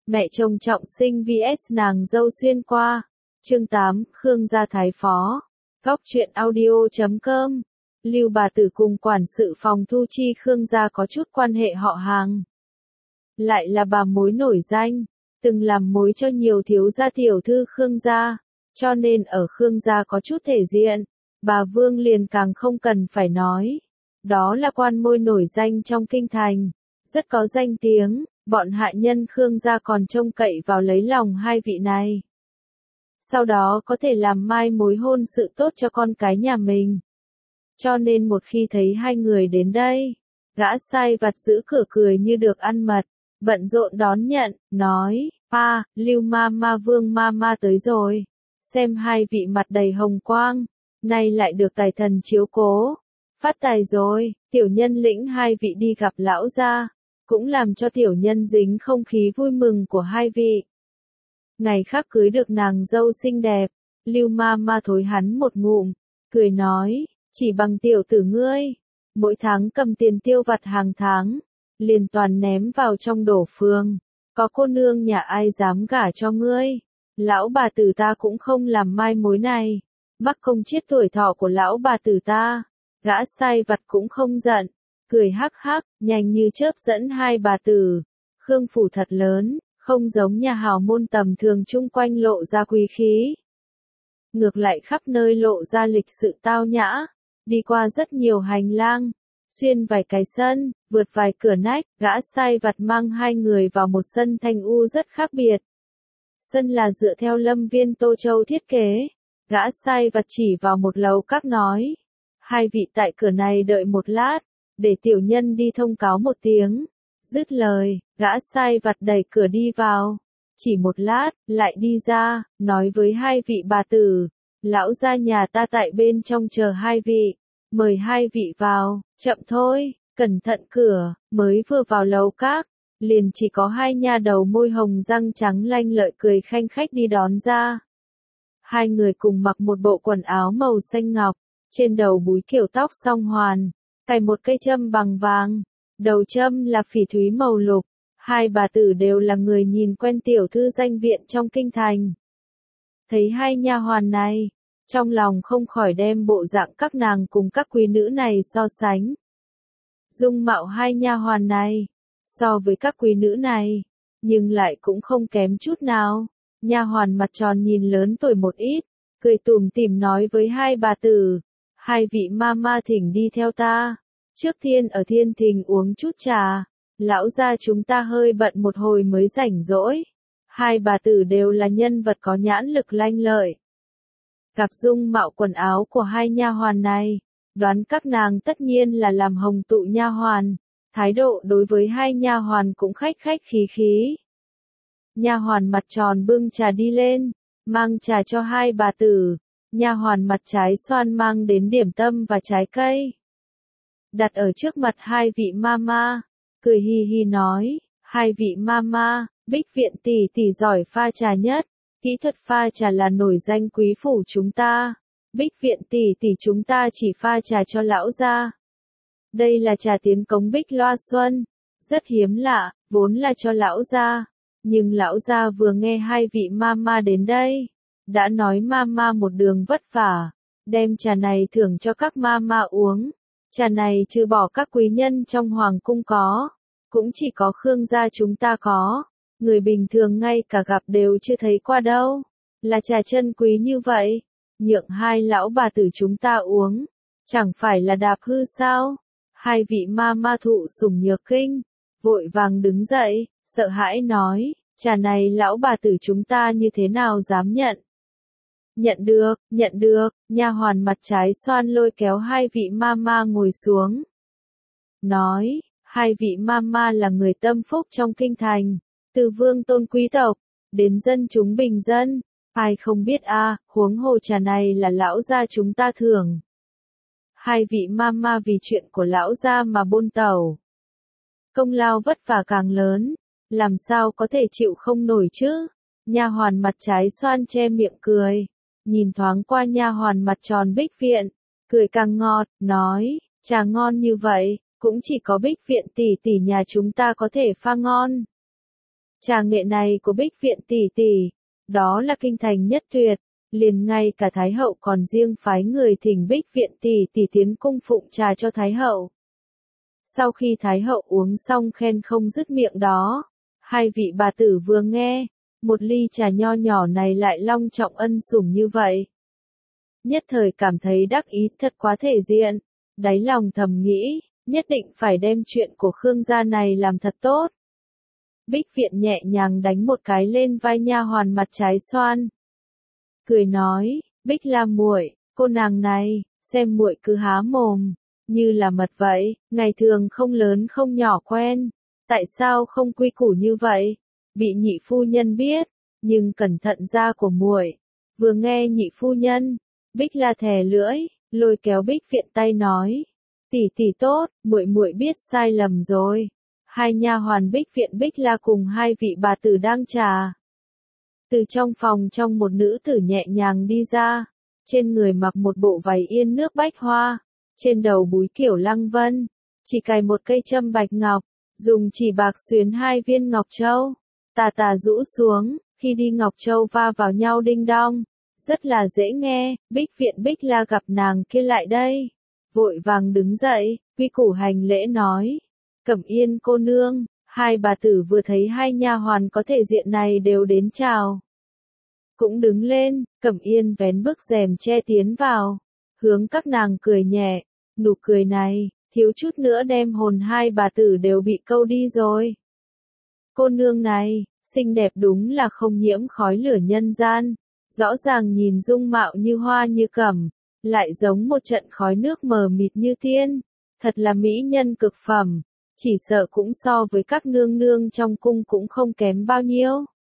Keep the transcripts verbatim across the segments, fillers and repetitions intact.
Mẹ chồng trọng sinh vs nàng dâu xuyên qua. Chương tám, Khương gia thái phó. Góc truyện audio chấm com. Lưu bà tử cùng quản sự phòng thu chi Khương gia có chút quan hệ họ hàng. Lại là bà mối nổi danh, từng làm mối cho nhiều thiếu gia tiểu thư Khương gia, cho nên ở Khương gia có chút thể diện. Bà Vương liền càng không cần phải nói. Đó là quan môi nổi danh trong kinh thành, rất có danh tiếng, bọn hạ nhân Khương gia còn trông cậy vào lấy lòng hai vị này. Sau đó có thể làm mai mối hôn sự tốt cho con cái nhà mình. Cho nên một khi thấy hai người đến đây, gã sai vặt giữ cửa cười như được ăn mật, bận rộn đón nhận, nói, pa, Lưu ma ma Vương ma ma tới rồi. Xem hai vị mặt đầy hồng quang, nay lại được tài thần chiếu cố. Phát tài rồi, tiểu nhân lĩnh hai vị đi gặp lão gia, cũng làm cho tiểu nhân dính không khí vui mừng của hai vị. Ngày khác cưới được nàng dâu xinh đẹp, Lưu ma ma thối hắn một ngụm, cười nói, chỉ bằng tiểu tử ngươi, mỗi tháng cầm tiền tiêu vặt hàng tháng, liền toàn ném vào trong đổ phương, có cô nương nhà ai dám gả cho ngươi, lão bà tử ta cũng không làm mai mối này, mắc không chết tuổi thọ của lão bà tử ta. Gã sai vặt cũng không giận, cười hắc hắc, nhanh như chớp dẫn hai bà tử. Khương phủ thật lớn, không giống nhà hào môn tầm thường chung quanh lộ ra quý khí. Ngược lại khắp nơi lộ ra lịch sự tao nhã, đi qua rất nhiều hành lang, xuyên vài cái sân, vượt vài cửa nách, gã sai vặt mang hai người vào một sân thanh u rất khác biệt. Sân là dựa theo Lâm Viên Tô Châu thiết kế, gã sai vặt chỉ vào một lầu các nói. Hai vị tại cửa này đợi một lát, để tiểu nhân đi thông cáo một tiếng. Dứt lời, gã sai vặt đẩy cửa đi vào. Chỉ một lát, lại đi ra, nói với hai vị bà tử. Lão gia nhà ta tại bên trong chờ hai vị. Mời hai vị vào, chậm thôi, cẩn thận cửa, mới vừa vào lầu các. Liền chỉ có hai nha đầu môi hồng răng trắng lanh lợi cười khanh khách đi đón ra. Hai người cùng mặc một bộ quần áo màu xanh ngọc. Trên đầu búi kiểu tóc song hoàn, cài một cây châm bằng vàng, đầu châm là phỉ thúy màu lục. Hai bà tử đều là người nhìn quen tiểu thư danh viện trong kinh thành. Thấy hai nha hoàn này, trong lòng không khỏi đem bộ dạng các nàng cùng các quý nữ này so sánh. Dung mạo hai nha hoàn này, so với các quý nữ này, nhưng lại cũng không kém chút nào. Nha hoàn mặt tròn nhìn lớn tuổi một ít, cười tủm tỉm nói với hai bà tử. Hai vị ma ma thỉnh đi theo ta. Trước tiên ở thiên thình uống chút trà. Lão gia chúng ta hơi bận một hồi mới rảnh rỗi. Hai bà tử đều là nhân vật có nhãn lực lanh lợi. Gặp dung mạo quần áo của hai nha hoàn này, đoán các nàng tất nhiên là làm hồng tụ nha hoàn. Thái độ đối với hai nha hoàn cũng khách khách khí khí. Nha hoàn mặt tròn bưng trà đi lên, mang trà cho hai bà tử. Nha hoàn mặt trái xoan mang đến điểm tâm và trái cây. Đặt ở trước mặt hai vị mama, cười hi hi nói, hai vị mama, Bích viện tỷ tỷ giỏi pha trà nhất, kỹ thuật pha trà là nổi danh quý phủ chúng ta. Bích viện tỷ tỷ chúng ta chỉ pha trà cho lão gia. Đây là trà tiến cống Bích Loa Xuân, rất hiếm lạ, vốn là cho lão gia, nhưng lão gia vừa nghe hai vị mama đến đây, đã nói mama một đường vất vả, đem trà này thưởng cho các mama uống. Trà này trừ bỏ các quý nhân trong hoàng cung có, cũng chỉ có Khương gia chúng ta có, người bình thường ngay cả gặp đều chưa thấy qua đâu. Là trà chân quý như vậy, nhượng hai lão bà tử chúng ta uống, chẳng phải là đạp hư sao? Hai vị mama thụ sủng nhược kinh, vội vàng đứng dậy, sợ hãi nói, trà này lão bà tử chúng ta như thế nào dám nhận? Nhận được, nhận được, nha hoàn mặt trái xoan lôi kéo hai vị mama ngồi xuống. Nói, hai vị mama là người tâm phúc trong kinh thành, từ vương tôn quý tộc, đến dân chúng bình dân, ai không biết a, à, huống hồ trà này là lão gia chúng ta thưởng. Hai vị mama vì chuyện của lão gia mà bôn tẩu. Công lao vất vả càng lớn, làm sao có thể chịu không nổi chứ? Nha hoàn mặt trái xoan che miệng cười. Nhìn thoáng qua nha hoàn mặt tròn Bích viện, cười càng ngọt, nói, trà ngon như vậy, cũng chỉ có Bích viện tỷ tỷ nhà chúng ta có thể pha ngon. Trà nghệ này của Bích Viện tỷ tỷ, đó là kinh thành nhất tuyệt, liền ngay cả Thái hậu còn riêng phái người thỉnh Bích Viện tỷ tỷ tiến cung phụng trà cho Thái hậu. Sau khi Thái hậu uống xong khen không dứt miệng đó, hai vị bà tử vừa nghe, một ly trà nho nhỏ này lại long trọng ân sủng như vậy. Nhất thời cảm thấy đắc ý thật quá thể diện, đáy lòng thầm nghĩ, nhất định phải đem chuyện của Khương gia này làm thật tốt. Bích Viện nhẹ nhàng đánh một cái lên vai nha hoàn mặt trái xoan. Cười nói, Bích La muội, cô nàng này, xem muội cứ há mồm, như là mật vậy, ngày thường không lớn không nhỏ quen, tại sao không quy củ như vậy? Bị nhị phu nhân biết, nhưng cẩn thận da của muội. Vừa nghe nhị phu nhân, Bích La thè lưỡi, lôi kéo Bích Viện tay nói, tỷ tỷ tốt, muội muội biết sai lầm rồi. Hai nha hoàn Bích Viện Bích La cùng hai vị bà tử đang trà. Từ trong phòng trong một nữ tử nhẹ nhàng đi ra, trên người mặc một bộ váy yên nước bách hoa, trên đầu búi kiểu lăng vân, chỉ cài một cây châm bạch ngọc, dùng chỉ bạc xuyến hai viên ngọc châu, tà tà rũ xuống, khi đi ngọc châu va vào nhau đinh đong, rất là dễ nghe. Bích Viện Bích La gặp nàng kia lại đây, vội vàng đứng dậy, quy củ hành lễ nói, Cẩm Yên cô nương. Hai bà tử vừa thấy hai nha hoàn có thể diện này đều đến chào, cũng đứng lên. Cẩm Yên vén bức rèm che tiến vào, hướng các nàng cười nhẹ, nụ cười này, thiếu chút nữa đem hồn hai bà tử đều bị câu đi rồi. Cô nương này, xinh đẹp đúng là không nhiễm khói lửa nhân gian, rõ ràng nhìn dung mạo như hoa như cẩm, lại giống một trận khói nước mờ mịt như tiên, thật là mỹ nhân cực phẩm, chỉ sợ cũng so với các nương nương trong cung cũng không kém bao nhiêu.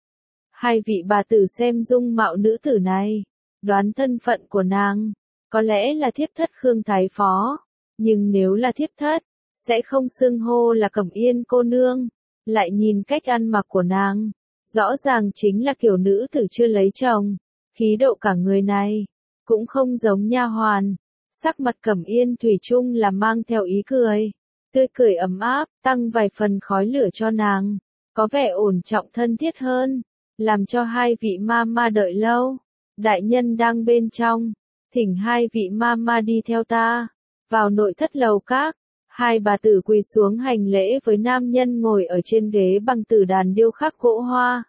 Hai vị bà tử xem dung mạo nữ tử này, đoán thân phận của nàng, có lẽ là thiếp thất Khương Thái Phó, nhưng nếu là thiếp thất, sẽ không xưng hô là Cẩm Yên cô nương. Lại nhìn cách ăn mặc của nàng, rõ ràng chính là kiểu nữ tử chưa lấy chồng, khí độ cả người này, cũng không giống nha hoàn. Sắc mặt Cẩm Yên thủy chung là mang theo ý cười, tươi cười ấm áp, tăng vài phần khói lửa cho nàng, có vẻ ổn trọng thân thiết hơn, làm cho hai vị ma ma đợi lâu. Đại nhân đang bên trong, thỉnh hai vị ma ma đi theo ta, vào nội thất lầu các. Hai bà tử quỳ xuống hành lễ với nam nhân ngồi ở trên ghế bằng tử đàn điêu khắc gỗ hoa.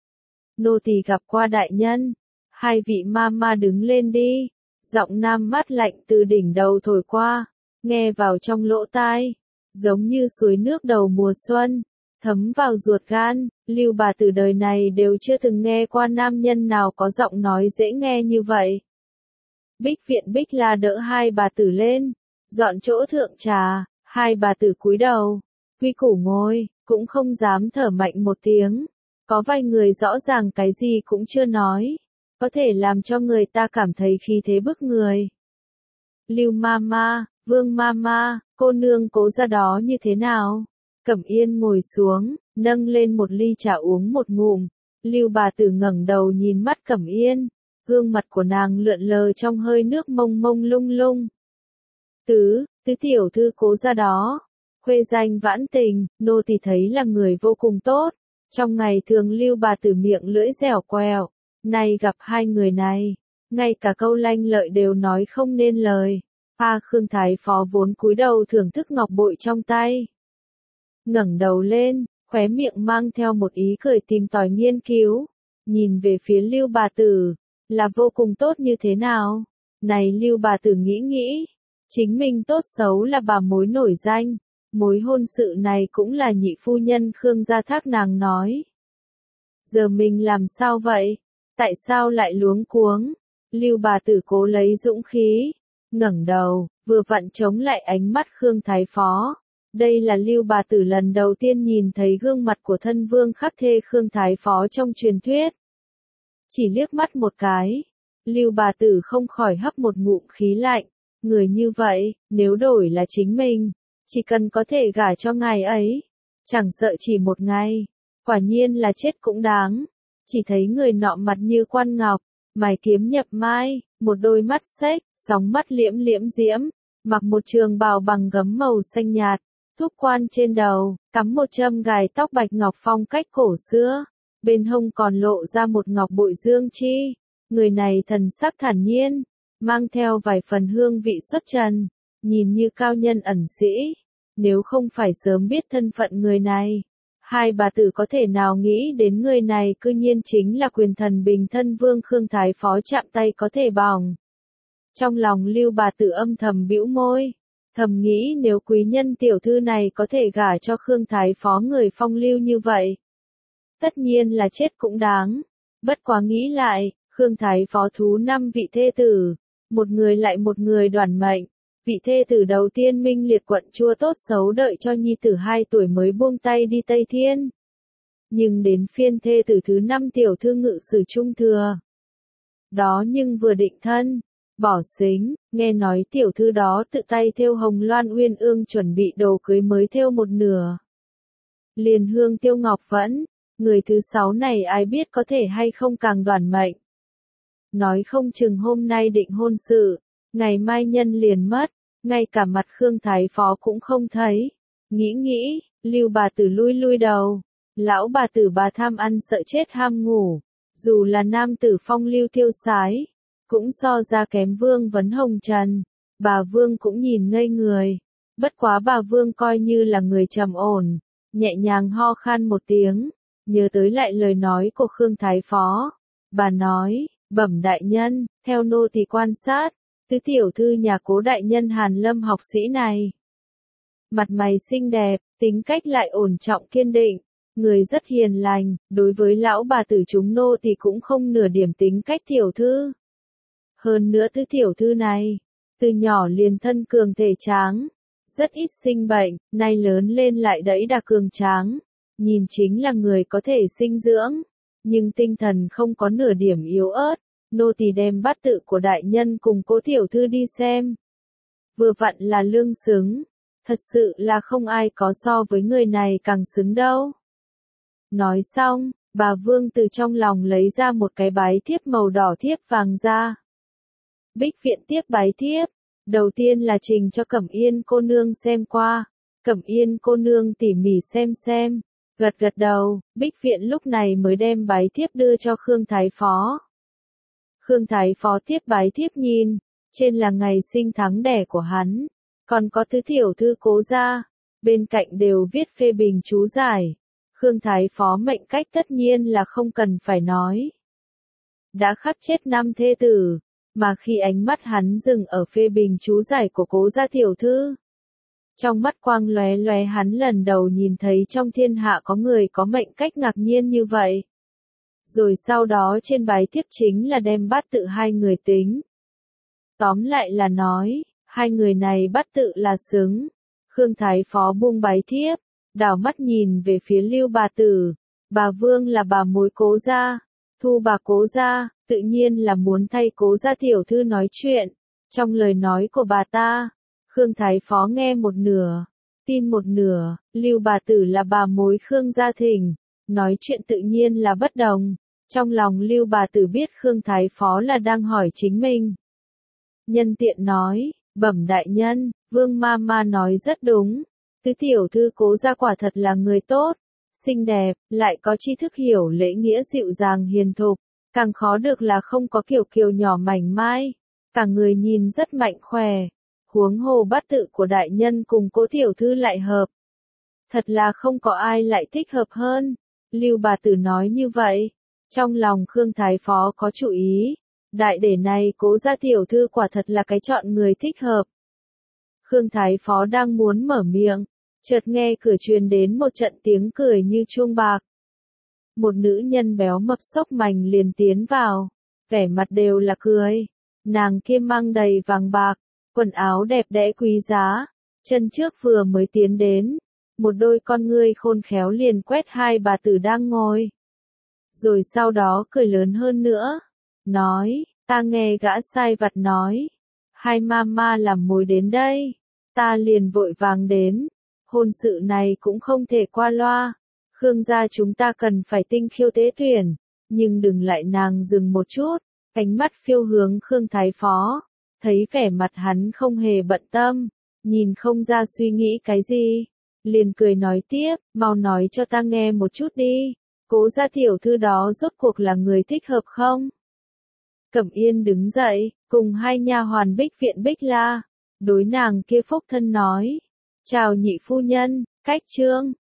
Nô tỳ gặp qua đại nhân. Hai vị ma ma đứng lên đi. Giọng nam mát lạnh từ đỉnh đầu thổi qua, nghe vào trong lỗ tai, giống như suối nước đầu mùa xuân, thấm vào ruột gan. Lưu bà tử đời này đều chưa từng nghe qua nam nhân nào có giọng nói dễ nghe như vậy. Bích Viện Bích La đỡ hai bà tử lên, dọn chỗ thượng trà. Hai bà tử cúi đầu, quy củ ngồi, cũng không dám thở mạnh một tiếng. Có vài người rõ ràng cái gì cũng chưa nói, có thể làm cho người ta cảm thấy khí thế bức người. Lưu Mama, Vương Mama, cô nương cố ra đó như thế nào? Cẩm Yên ngồi xuống, nâng lên một ly trà uống một ngụm. Lưu bà tử ngẩng đầu nhìn mắt Cẩm Yên, gương mặt của nàng lượn lờ trong hơi nước mông mông lung lung. Tứ, tứ tiểu thư cố ra đó, khuê danh vãn tình, nô tỳ thấy là người vô cùng tốt. Trong ngày thường Lưu bà tử miệng lưỡi dẻo quẹo, nay gặp hai người này, ngay cả câu lanh lợi đều nói không nên lời. A Khương Thái Phó vốn cúi đầu thưởng thức ngọc bội trong tay, ngẩng đầu lên, khóe miệng mang theo một ý cười tìm tòi nghiên cứu, nhìn về phía Lưu bà tử, là vô cùng tốt như thế nào? Này Lưu bà tử nghĩ nghĩ, chính mình tốt xấu là bà mối nổi danh, mối hôn sự này cũng là nhị phu nhân Khương gia thác nàng nói. Giờ mình làm sao vậy? Tại sao lại luống cuống? Lưu bà tử cố lấy dũng khí, ngẩng đầu, vừa vặn chống lại ánh mắt Khương Thái Phó. Đây là Lưu bà tử lần đầu tiên nhìn thấy gương mặt của thân vương khắc thê Khương Thái Phó trong truyền thuyết. Chỉ liếc mắt một cái, Lưu bà tử không khỏi hấp một ngụm khí lạnh. Người như vậy, nếu đổi là chính mình, chỉ cần có thể gả cho ngài ấy, chẳng sợ chỉ một ngày, quả nhiên là chết cũng đáng. Chỉ thấy người nọ mặt như quan ngọc, mày kiếm nhập mai, một đôi mắt xếch, sóng mắt liễm liễm diễm, mặc một trường bào bằng gấm màu xanh nhạt, Thúc quan trên đầu, cắm một châm gài tóc bạch ngọc phong cách cổ xưa, bên hông còn lộ ra một ngọc bội dương chi. Người này thần sắc thản nhiên, mang theo vài phần hương vị xuất trần, nhìn như cao nhân ẩn sĩ. Nếu không phải sớm biết thân phận người này, hai bà tử có thể nào nghĩ đến người này cư nhiên chính là quyền thần bình thân vương Khương Thái Phó chạm tay có thể bỏng. Trong lòng Lưu bà tử âm thầm bĩu môi, thầm nghĩ nếu quý nhân tiểu thư này có thể gả cho Khương Thái Phó người phong lưu như vậy, tất nhiên là chết cũng đáng. Bất quá nghĩ lại, Khương Thái Phó thú năm vị thê tử, một người lại một người đoản mệnh. Vị thê tử đầu tiên minh liệt quận chua tốt xấu đợi cho nhi tử hai tuổi mới buông tay đi Tây Thiên. Nhưng đến phiên thê tử thứ năm tiểu thư Ngự Sử Trung Thừa. Đó nhưng vừa định thân, bỏ xính, nghe nói tiểu thư đó tự tay thêu hồng loan uyên ương chuẩn bị đồ cưới mới thêu một nửa. Liền hương tiêu ngọc vẫn, người thứ sáu này ai biết có thể hay không càng đoản mệnh. Nói không chừng hôm nay định hôn sự, ngày mai nhân liền mất, ngay cả mặt Khương Thái Phó cũng không thấy. Nghĩ nghĩ, Lưu bà tử lui lui đầu, lão bà tử bà tham ăn sợ chết ham ngủ, dù là nam tử phong lưu tiêu sái, cũng so ra kém Vương Vấn Hồng Trần. Bà Vương cũng nhìn ngây người, bất quá bà Vương coi như là người trầm ổn, nhẹ nhàng ho khan một tiếng, nhớ tới lại lời nói của Khương Thái Phó. Bà nói, bẩm đại nhân, theo nô tỳ quan sát, tứ tiểu thư nhà Cố đại nhân Hàn Lâm học sĩ này, mặt mày xinh đẹp, tính cách lại ổn trọng kiên định, người rất hiền lành, đối với lão bà tử chúng nô tỳ cũng không nửa điểm tính cách tiểu thư. Hơn nữa tứ tiểu thư này, từ nhỏ liền thân cường thể tráng, rất ít sinh bệnh, nay lớn lên lại đẫy đà cường tráng, nhìn chính là người có thể sinh dưỡng, nhưng tinh thần không có nửa điểm yếu ớt. Nô tỳ đem bát tự của đại nhân cùng Cố tiểu thư đi xem. Vừa vặn là lương xứng, thật sự là không ai có so với người này càng xứng đâu. Nói xong, bà Vương từ trong lòng lấy ra một cái bái thiếp màu đỏ thiếp vàng ra. Bích viện tiếp bái thiếp, đầu tiên là trình cho Cẩm Yên cô nương xem qua. Cẩm Yên cô nương tỉ mỉ xem xem, gật gật đầu, Bích viện lúc này mới đem bái thiếp đưa cho Khương Thái Phó. Khương Thái Phó tiếp bái thiếp nhìn, trên là ngày sinh tháng đẻ của hắn, còn có tứ tiểu thư Cố gia, bên cạnh đều viết phê bình chú giải. Khương Thái Phó mệnh cách tất nhiên là không cần phải nói. Đã khắc chết năm thê tử, mà khi ánh mắt hắn dừng ở phê bình chú giải của Cố gia tiểu thư, trong mắt quang lóe lóe hắn lần đầu nhìn thấy trong thiên hạ có người có mệnh cách ngạc nhiên như vậy. Rồi sau đó trên bái thiếp chính là đem bát tự hai người tính. Tóm lại là nói, hai người này bát tự là xứng. Khương Thái Phó buông bái thiếp, đảo mắt nhìn về phía Lưu bà tử. Bà Vương là bà mối Cố gia, thu bà Cố gia, tự nhiên là muốn thay Cố gia tiểu thư nói chuyện. Trong lời nói của bà ta, Khương Thái Phó nghe một nửa, tin một nửa. Lưu bà tử là bà mối Khương gia thỉnh, nói chuyện tự nhiên là bất đồng. Trong lòng Lưu bà tử biết Khương Thái Phó là đang hỏi chính mình. Nhân tiện nói, bẩm đại nhân, Vương ma ma nói rất đúng. Tứ tiểu thư Cố gia quả thật là người tốt, xinh đẹp, lại có tri thức hiểu lễ nghĩa dịu dàng hiền thục. Càng khó được là không có kiểu kiều nhỏ mảnh mai, cả người nhìn rất mạnh khỏe. Huống hồ bát tự của đại nhân cùng Cố tiểu thư lại hợp. Thật là không có ai lại thích hợp hơn. Lưu bà tử nói như vậy, trong lòng Khương Thái Phó có chủ ý. Đại để này Cố gia tiểu thư quả thật là cái chọn người thích hợp. Khương Thái Phó đang muốn mở miệng, chợt nghe cửa truyền đến một trận tiếng cười như chuông bạc. Một nữ nhân béo mập xốc mành liền tiến vào, vẻ mặt đều là cười. Nàng kia mang đầy vàng bạc, quần áo đẹp đẽ quý giá, chân trước vừa mới tiến đến, một đôi con ngươi khôn khéo liền quét hai bà tử đang ngồi. Rồi sau đó cười lớn hơn nữa, nói, ta nghe gã sai vặt nói, hai mama làm mối đến đây, ta liền vội vàng đến, hôn sự này cũng không thể qua loa, Khương gia chúng ta cần phải tinh khiêu tế tuyển, nhưng đừng lại. Nàng dừng một chút, ánh mắt phiêu hướng Khương Thái Phó, thấy vẻ mặt hắn không hề bận tâm, nhìn không ra suy nghĩ cái gì, liền cười nói tiếp, mau nói cho ta nghe một chút đi, Cố gia tiểu thư đó rốt cuộc là người thích hợp không? Cẩm Yên đứng dậy, cùng hai nha hoàn Bích Viện Bích La, đối nàng kia phúc thân nói, chào nhị phu nhân, cách trương.